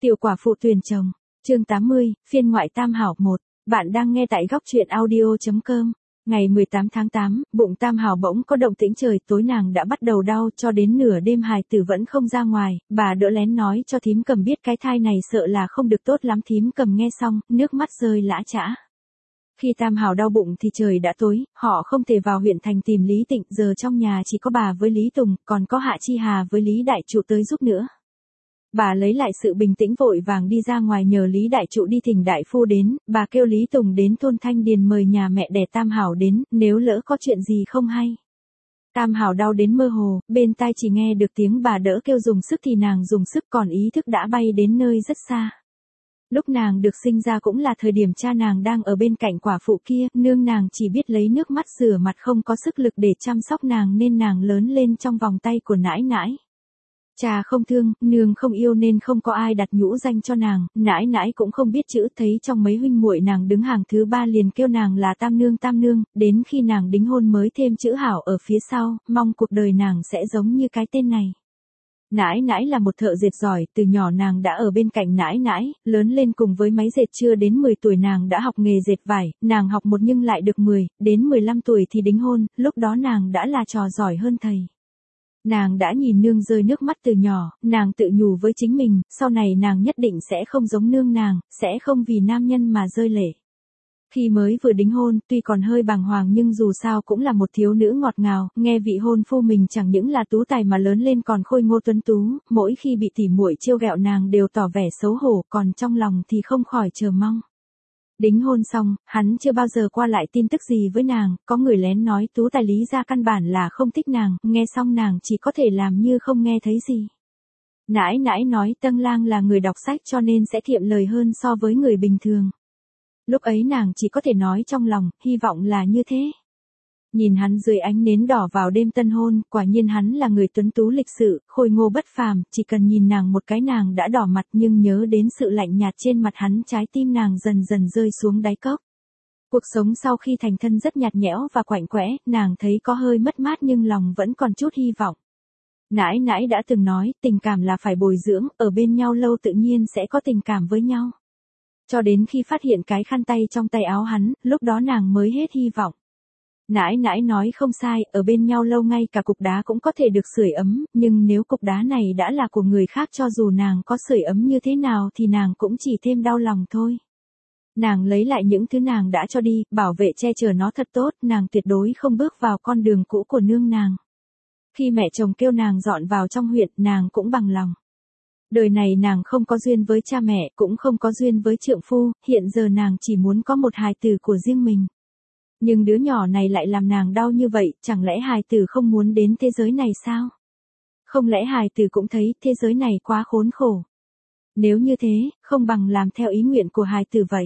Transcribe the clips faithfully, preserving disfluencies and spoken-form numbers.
Tiểu quả phụ tuyển chồng, chương tám mươi, phiên ngoại Tam Hảo một. Bạn đang nghe tại góc truyện audio.com. Ngày mười tám tháng tám, bụng Tam Hảo bỗng có động tĩnh trời tối nàng đã bắt đầu đau cho đến nửa đêm hài tử vẫn không ra ngoài, bà đỡ lén nói cho thím cầm biết cái thai này sợ là không được tốt lắm. Thím cầm nghe xong, nước mắt rơi lã chã. Khi Tam Hảo đau bụng thì trời đã tối, họ không thể vào huyện thành tìm Lý Tịnh, giờ trong nhà chỉ có bà với Lý Tùng, còn có Hạ Chi Hà với Lý Đại Trụ tới giúp nữa. Bà lấy lại sự bình tĩnh vội vàng đi ra ngoài nhờ Lý Đại Trụ đi thỉnh đại phu đến, bà kêu Lý Tùng đến thôn Thanh Điền mời nhà mẹ đẻ Tam Hảo đến, nếu lỡ có chuyện gì không hay. Tam Hảo đau đến mơ hồ, bên tai chỉ nghe được tiếng bà đỡ kêu dùng sức thì nàng dùng sức, còn ý thức đã bay đến nơi rất xa. Lúc nàng được sinh ra cũng là thời điểm cha nàng đang ở bên cạnh quả phụ kia, nương nàng chỉ biết lấy nước mắt rửa mặt, không có sức lực để chăm sóc nàng nên nàng lớn lên trong vòng tay của nãi nãi. Cha không thương, nương không yêu nên không có ai đặt nhũ danh cho nàng, nãi nãi cũng không biết chữ, thấy trong mấy huynh muội nàng đứng hàng thứ ba liền kêu nàng là Tam Nương Tam Nương, đến khi nàng đính hôn mới thêm chữ Hảo ở phía sau, mong cuộc đời nàng sẽ giống như cái tên này. Nãi nãi là một thợ dệt giỏi, từ nhỏ nàng đã ở bên cạnh nãi nãi, lớn lên cùng với máy dệt, chưa đến mười tuổi nàng đã học nghề dệt vải, nàng học một nhưng lại được mười, đến mười lăm tuổi thì đính hôn, lúc đó nàng đã là trò giỏi hơn thầy. Nàng đã nhìn nương rơi nước mắt từ nhỏ, nàng tự nhủ với chính mình, sau này nàng nhất định sẽ không giống nương nàng, sẽ không vì nam nhân mà rơi lệ. Khi mới vừa đính hôn, tuy còn hơi bàng hoàng nhưng dù sao cũng là một thiếu nữ ngọt ngào, nghe vị hôn phu mình chẳng những là tú tài mà lớn lên còn khôi ngô tuấn tú, mỗi khi bị tỉ muội trêu ghẹo nàng đều tỏ vẻ xấu hổ, còn trong lòng thì không khỏi chờ mong. Đính hôn xong, hắn chưa bao giờ qua lại tin tức gì với nàng, có người lén nói tú tài Lý gia căn bản là không thích nàng, nghe xong nàng chỉ có thể làm như không nghe thấy gì. Nãi nãi nói Tân Lang là người đọc sách cho nên sẽ kiệm lời hơn so với người bình thường. Lúc ấy nàng chỉ có thể nói trong lòng, hy vọng là như thế. Nhìn hắn dưới ánh nến đỏ vào đêm tân hôn, quả nhiên hắn là người tuấn tú lịch sự, khôi ngô bất phàm, chỉ cần nhìn nàng một cái nàng đã đỏ mặt, nhưng nhớ đến sự lạnh nhạt trên mặt hắn, trái tim nàng dần dần rơi xuống đáy cốc. Cuộc sống sau khi thành thân rất nhạt nhẽo và quạnh quẽ, nàng thấy có hơi mất mát nhưng lòng vẫn còn chút hy vọng. Nãi nãi đã từng nói, tình cảm là phải bồi dưỡng, ở bên nhau lâu tự nhiên sẽ có tình cảm với nhau. Cho đến khi phát hiện cái khăn tay trong tay áo hắn, lúc đó nàng mới hết hy vọng. Nãi nãi nói không sai, ở bên nhau lâu ngay cả cục đá cũng có thể được sưởi ấm, nhưng nếu cục đá này đã là của người khác, cho dù nàng có sưởi ấm như thế nào thì nàng cũng chỉ thêm đau lòng thôi. Nàng lấy lại những thứ nàng đã cho đi, bảo vệ che chở nó thật tốt, nàng tuyệt đối không bước vào con đường cũ của nương nàng. Khi mẹ chồng kêu nàng dọn vào trong huyện, nàng cũng bằng lòng. Đời này nàng không có duyên với cha mẹ, cũng không có duyên với trượng phu, hiện giờ nàng chỉ muốn có một hài tử của riêng mình. Nhưng đứa nhỏ này lại làm nàng đau như vậy, chẳng lẽ hài tử không muốn đến thế giới này sao? Không lẽ hài tử cũng thấy thế giới này quá khốn khổ? Nếu như thế, không bằng làm theo ý nguyện của hài tử vậy.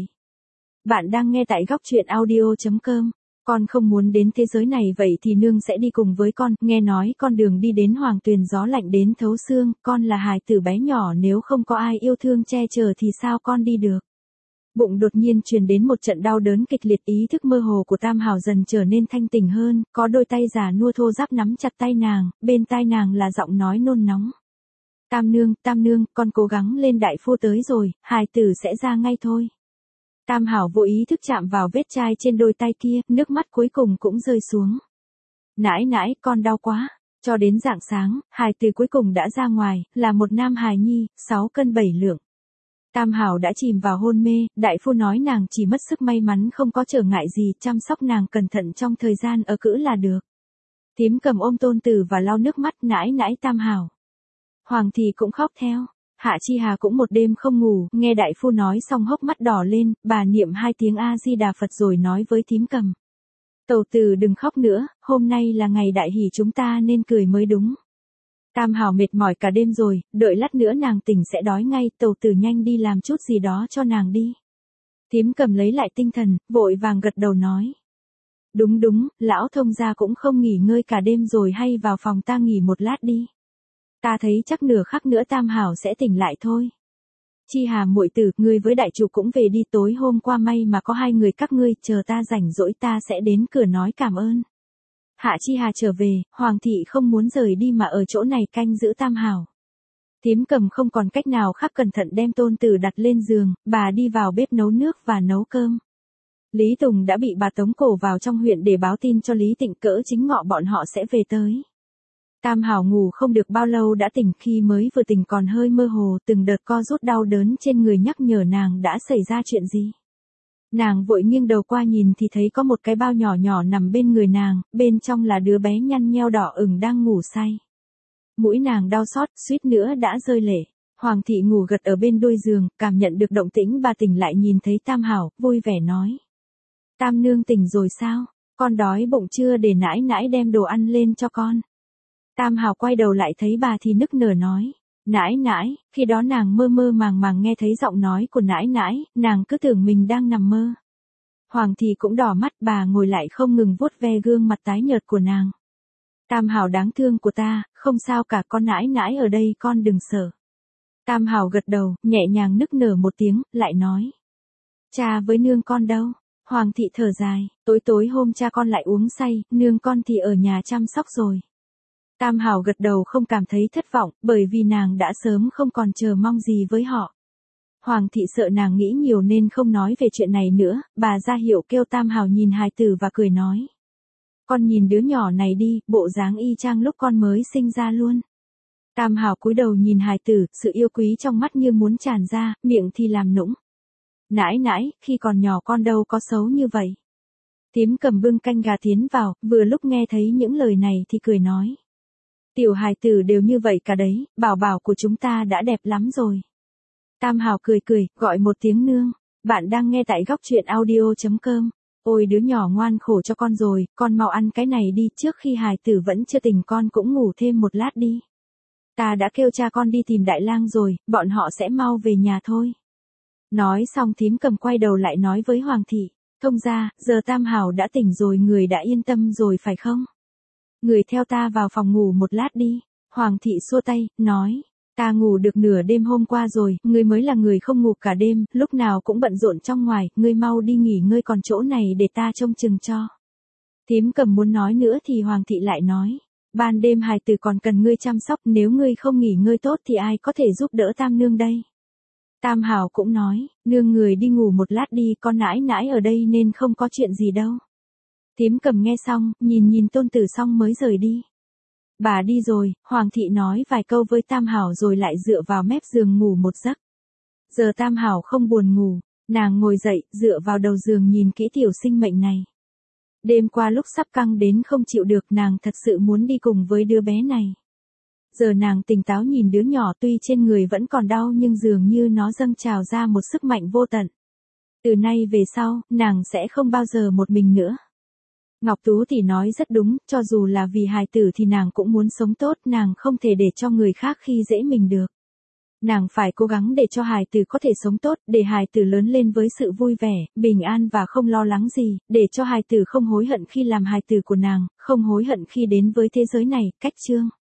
Bạn đang nghe tại góc truyện audio.com. Con không muốn đến thế giới này vậy thì nương sẽ đi cùng với con, nghe nói con đường đi đến Hoàng Tuyền gió lạnh đến thấu xương, con là hài tử bé nhỏ, nếu không có ai yêu thương che chở thì sao con đi được. Bụng đột nhiên truyền đến một trận đau đớn kịch liệt, ý thức mơ hồ của Tam Hảo dần trở nên thanh tỉnh hơn, có đôi tay già nua thô ráp nắm chặt tay nàng, bên tai nàng là giọng nói nôn nóng. Tam Nương, Tam Nương, con cố gắng lên, đại phu tới rồi, hài tử sẽ ra ngay thôi. Tam Hảo vô ý thức chạm vào vết chai trên đôi tay kia, nước mắt cuối cùng cũng rơi xuống. Nãi nãi, con đau quá. Cho đến rạng sáng, hài tử cuối cùng đã ra ngoài, là một nam hài nhi, sáu cân bảy lượng. Tam Hảo đã chìm vào hôn mê, đại phu nói nàng chỉ mất sức, may mắn không có trở ngại gì, chăm sóc nàng cẩn thận trong thời gian ở cữ là được. Thím cầm ôm tôn tử và lau nước mắt nãi nãi Tam Hảo. Hoàng thị cũng khóc theo. Hạ Chi Hà cũng một đêm không ngủ, nghe đại phu nói xong hốc mắt đỏ lên, bà niệm hai tiếng A-di-đà Phật rồi nói với thím cầm. Tẩu tử đừng khóc nữa, hôm nay là ngày đại hỷ, chúng ta nên cười mới đúng. Tam Hảo mệt mỏi cả đêm rồi, đợi lát nữa nàng tỉnh sẽ đói ngay, tẩu tử nhanh đi làm chút gì đó cho nàng đi. Thím cầm lấy lại tinh thần, vội vàng gật đầu nói. Đúng đúng, lão thông gia cũng không nghỉ ngơi cả đêm rồi, hay vào phòng ta nghỉ một lát đi. Ta thấy chắc nửa khắc nữa Tam Hảo sẽ tỉnh lại thôi. Chi Hà muội tử, ngươi với đại chủ cũng về đi, tối hôm qua may mà có hai người các ngươi, chờ ta rảnh rỗi ta sẽ đến cửa nói cảm ơn. Hạ Chi Hà trở về, Hoàng thị không muốn rời đi mà ở chỗ này canh giữ Tam Hảo. Thím Cầm không còn cách nào khác cẩn thận đem tôn tử đặt lên giường, bà đi vào bếp nấu nước và nấu cơm. Lý Tùng đã bị bà tống cổ vào trong huyện để báo tin cho Lý Tịnh cỡ chính ngọ bọn họ sẽ về tới. Tam Hảo ngủ không được bao lâu đã tỉnh, khi mới vừa tỉnh còn hơi mơ hồ, từng đợt co rút đau đớn trên người nhắc nhở nàng đã xảy ra chuyện gì. Nàng vội nghiêng đầu qua nhìn thì thấy có một cái bao nhỏ nhỏ nằm bên người nàng, bên trong là đứa bé nhăn nheo đỏ ửng đang ngủ say. Mũi nàng đau xót, suýt nữa đã rơi lệ. Hoàng thị ngủ gật ở bên đuôi giường, cảm nhận được động tĩnh bà tỉnh lại nhìn thấy Tam Hảo, vui vẻ nói. Tam nương tỉnh rồi sao? Con đói bụng chưa, để nãi nãi đem đồ ăn lên cho con. Tam Hảo quay đầu lại thấy bà thì nức nở nói. Nãi nãi, khi đó nàng mơ mơ màng màng nghe thấy giọng nói của nãi nãi, nàng cứ tưởng mình đang nằm mơ. Hoàng thị cũng đỏ mắt, bà ngồi lại không ngừng vuốt ve gương mặt tái nhợt của nàng. Tam Hảo đáng thương của ta, không sao cả, con nãi nãi ở đây, con đừng sợ. Tam Hảo gật đầu, nhẹ nhàng nức nở một tiếng, lại nói. Cha với nương con đâu? Hoàng thị thở dài, tối tối hôm cha con lại uống say, nương con thì ở nhà chăm sóc rồi. Tam Hảo gật đầu không cảm thấy thất vọng, bởi vì nàng đã sớm không còn chờ mong gì với họ. Hoàng thị sợ nàng nghĩ nhiều nên không nói về chuyện này nữa, bà ra hiệu kêu Tam Hảo nhìn hài tử và cười nói. Con nhìn đứa nhỏ này đi, bộ dáng y chang lúc con mới sinh ra luôn. Tam Hảo cúi đầu nhìn hài tử, sự yêu quý trong mắt như muốn tràn ra, miệng thì làm nũng. Nãi nãi, khi còn nhỏ con đâu có xấu như vậy. Thím Cầm bưng canh gà tiến vào, vừa lúc nghe thấy những lời này thì cười nói. Tiểu hài tử đều như vậy cả đấy, bảo bảo của chúng ta đã đẹp lắm rồi. Tam Hảo cười cười, gọi một tiếng nương. Bạn đang nghe tại góc truyện audio chấm com. Ôi đứa nhỏ ngoan khổ cho con rồi, con mau ăn cái này đi, trước khi hài tử vẫn chưa tỉnh con cũng ngủ thêm một lát đi. Ta đã kêu cha con đi tìm Đại Lang rồi, bọn họ sẽ mau về nhà thôi. Nói xong thím Cầm quay đầu lại nói với Hoàng thị, thông ra, giờ Tam Hảo đã tỉnh rồi, người đã yên tâm rồi phải không? Người theo ta vào phòng ngủ một lát đi. Hoàng thị xua tay, nói, ta ngủ được nửa đêm hôm qua rồi, ngươi mới là người không ngủ cả đêm, lúc nào cũng bận rộn trong ngoài, ngươi mau đi nghỉ ngơi, còn chỗ này để ta trông chừng cho. Thím Cầm muốn nói nữa thì Hoàng thị lại nói, ban đêm hài tử còn cần ngươi chăm sóc, nếu ngươi không nghỉ ngơi tốt thì ai có thể giúp đỡ Tam nương đây. Tam Hảo cũng nói, nương người đi ngủ một lát đi, con nãi nãi ở đây nên không có chuyện gì đâu. Thím Cầm nghe xong, nhìn nhìn tôn tử xong mới rời đi. Bà đi rồi, Hoàng thị nói vài câu với Tam Hảo rồi lại dựa vào mép giường ngủ một giấc. Giờ Tam Hảo không buồn ngủ, nàng ngồi dậy, dựa vào đầu giường nhìn kỹ tiểu sinh mệnh này. Đêm qua lúc sắp căng đến không chịu được, nàng thật sự muốn đi cùng với đứa bé này. Giờ nàng tỉnh táo nhìn đứa nhỏ, tuy trên người vẫn còn đau nhưng dường như nó dâng trào ra một sức mạnh vô tận. Từ nay về sau, nàng sẽ không bao giờ một mình nữa. Ngọc Tú thì nói rất đúng, cho dù là vì hài tử thì nàng cũng muốn sống tốt, nàng không thể để cho người khác khi dễ mình được. Nàng phải cố gắng để cho hài tử có thể sống tốt, để hài tử lớn lên với sự vui vẻ, bình an và không lo lắng gì, để cho hài tử không hối hận khi làm hài tử của nàng, không hối hận khi đến với thế giới này. Cách chương